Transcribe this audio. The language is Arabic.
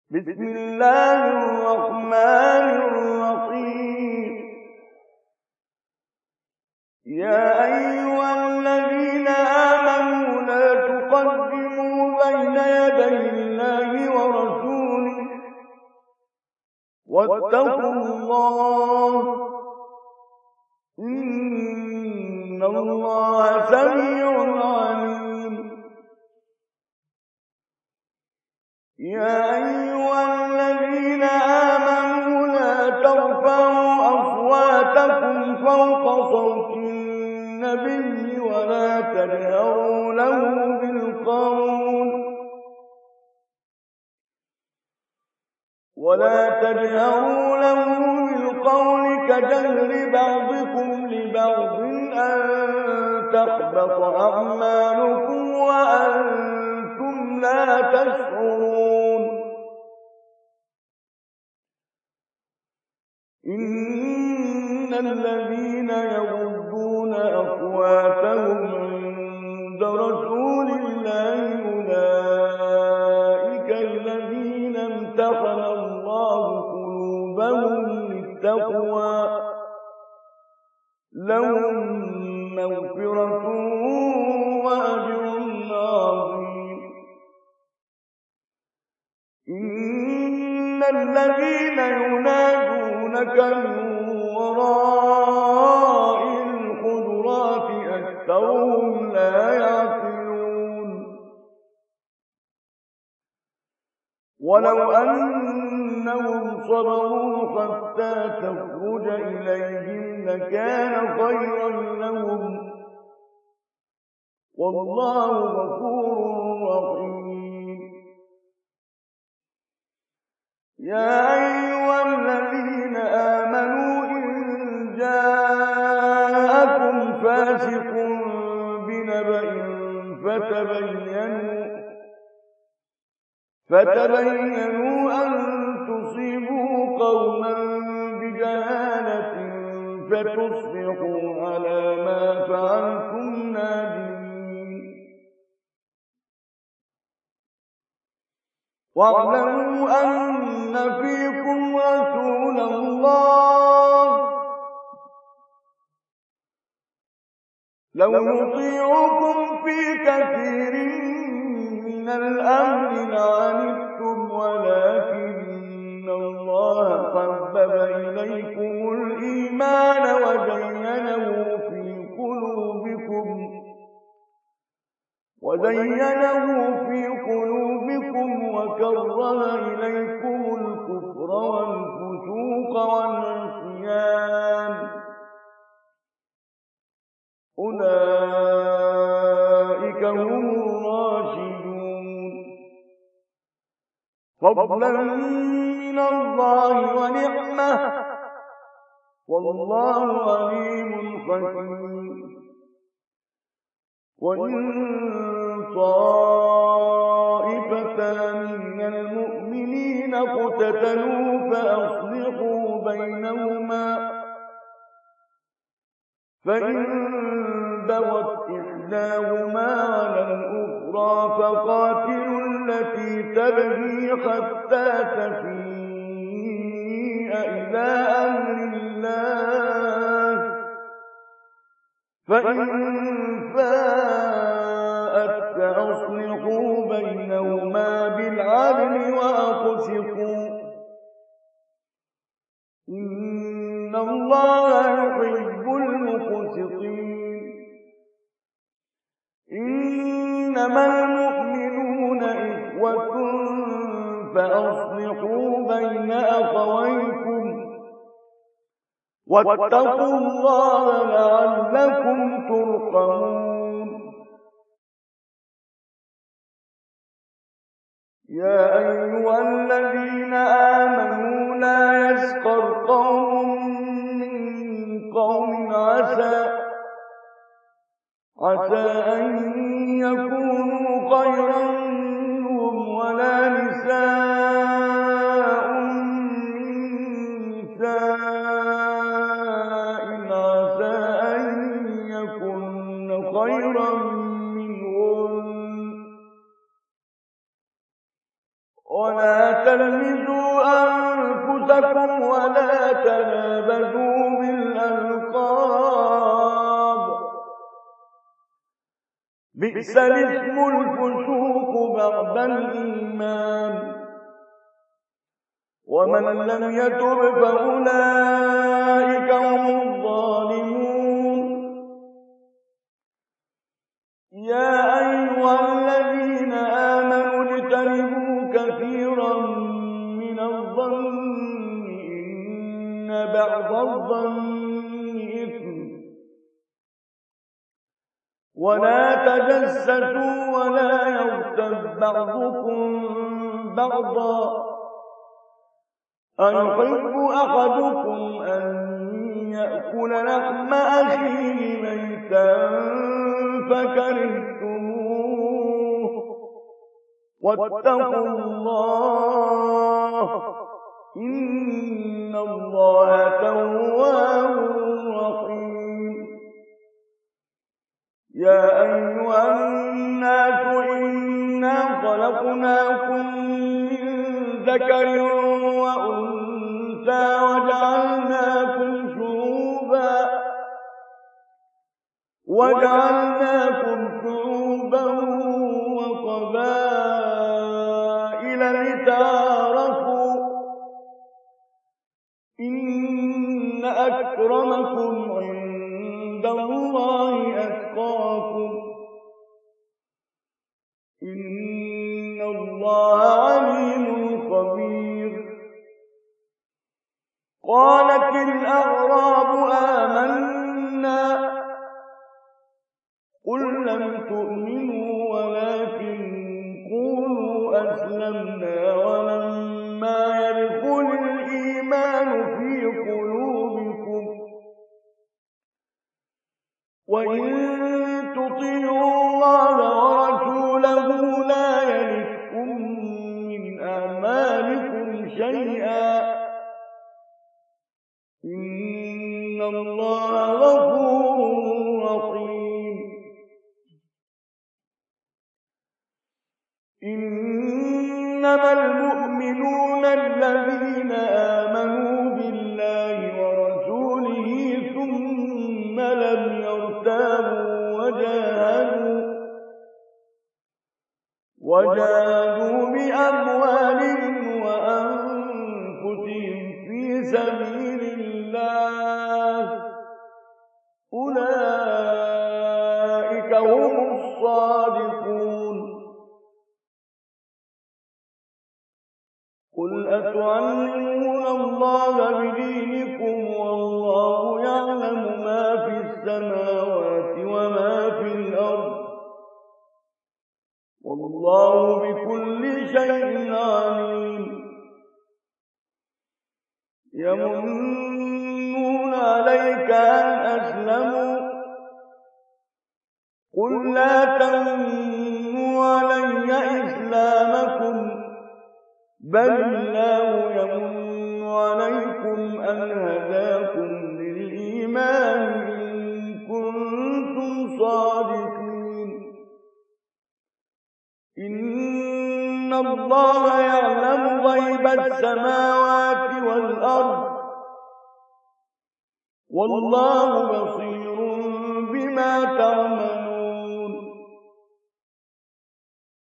بسم الله الرحمن الرحيم. يا أيها الذين آمنوا لا تقدموا بين يدي الله ورسوله واتقوا الله إن الله سميع عليم. يا أيها الذين آمنوا لا ترفعوا أصواتكم فوق صوت النبي ولا تجهروا له بالقول كجهر بعضكم لبعض أن تحبط أعمالكم وأنتم لا تشعرون. إن الذين يغضون أصواتهم عند رسول الله أولئك الذين امتحن الله قلوبهم للتقوى لهم مغفرة وأجر عظيم. إن الذين ينادونك من وراء الحجرات أكثرهم لا يعقلون. ولو أنهم صبروا حتى تخرج إليهم لكان خيرا لهم والله غفور رحيم. يا أيها الذين آمنوا إن جاءكم فاسق بنبأ فتبينوا أن تصيبوا قوما بجهالة فتصبحوا على ما فعلتم نادمين. واعلموا أن فيكم رسول الله لو يطيعكم في كثير من الأمر لعنتم ولكن الله حبب إليكم الإيمان وزينه في قلوبكم وكره إليكم الكفر والفسوق والعصيان أولئك هم الراشدون فضلا من الله ونعمة والله عليم حكيم. وإن طائفتان من المؤمنين اقتتلوا فأصلحوا بينهما فإن بغت إحداهما على الأخرى فقاتلوا التي تبغي حتى تفيء إلى أمر الله فإن فاءت فأصلحوا بينهما بالعدل وأقسطوا إن الله يحب المقسطين. إنما المؤمنون إخوة فأصلحوا بين أخويكم واتقوا الله لعلكم ترحمون. يا أيها الذين آمنوا لا يسخر قوم من قوم عسى أن يكونوا خيرا منهم ولا نساء من نساء عسى أن يكن خيرا منهن ولا تلمزوا أنفسكم ولا تنابزوا بالألقاب بئس الاسم الفسوق بعد الإيمان ومن لم يتب فأولئك هم الظالمون يا أيها الذين آمنوا اجتنبوا كثيرا من الظن إن بعض الظن إثم ولا تجسسوا ولا يغتب بعضكم بعضا أيحب أحدكم أن يأكل لحم أخيه ميتا فكرهتموه واتقوا الله إن الله تواب رحيم يا أيها الناس إنا خلقناكم من ذكر وأنثى وجعلناكم شعوبا وقبائل لتعارفوا إن أكرمكم عند الله أتقاكم إن الله عليم خبير قالت الأعراب آمنا قل لم تؤمنوا ولكن قولوا أسلمنا ولما يدخل الإيمان في قلوبكم وإن تطيعوا الله ورسوله لا يلدكم من أعمالكم شيئا إن الله غفور رحيم إنما المؤمنون الذين آمنوا بالله ورسوله ثم لم يرتابوا وجاهدوا بأموالهم وأنفسهم في سبيل الله أولئك هم الصادقون قل أتعلمون الله بدينكم والله يعلم ما في السماوات وما في الأرض والله بكل شيء عليم يمنون عليك أن أسلموا قل لا تمنوا علي إسلامكم بل الله يمن عليكم أن هداكم للإيمان إن كنتم صادقين إن الله يعلم غيب السماوات والأرض والله بصير بما تعملون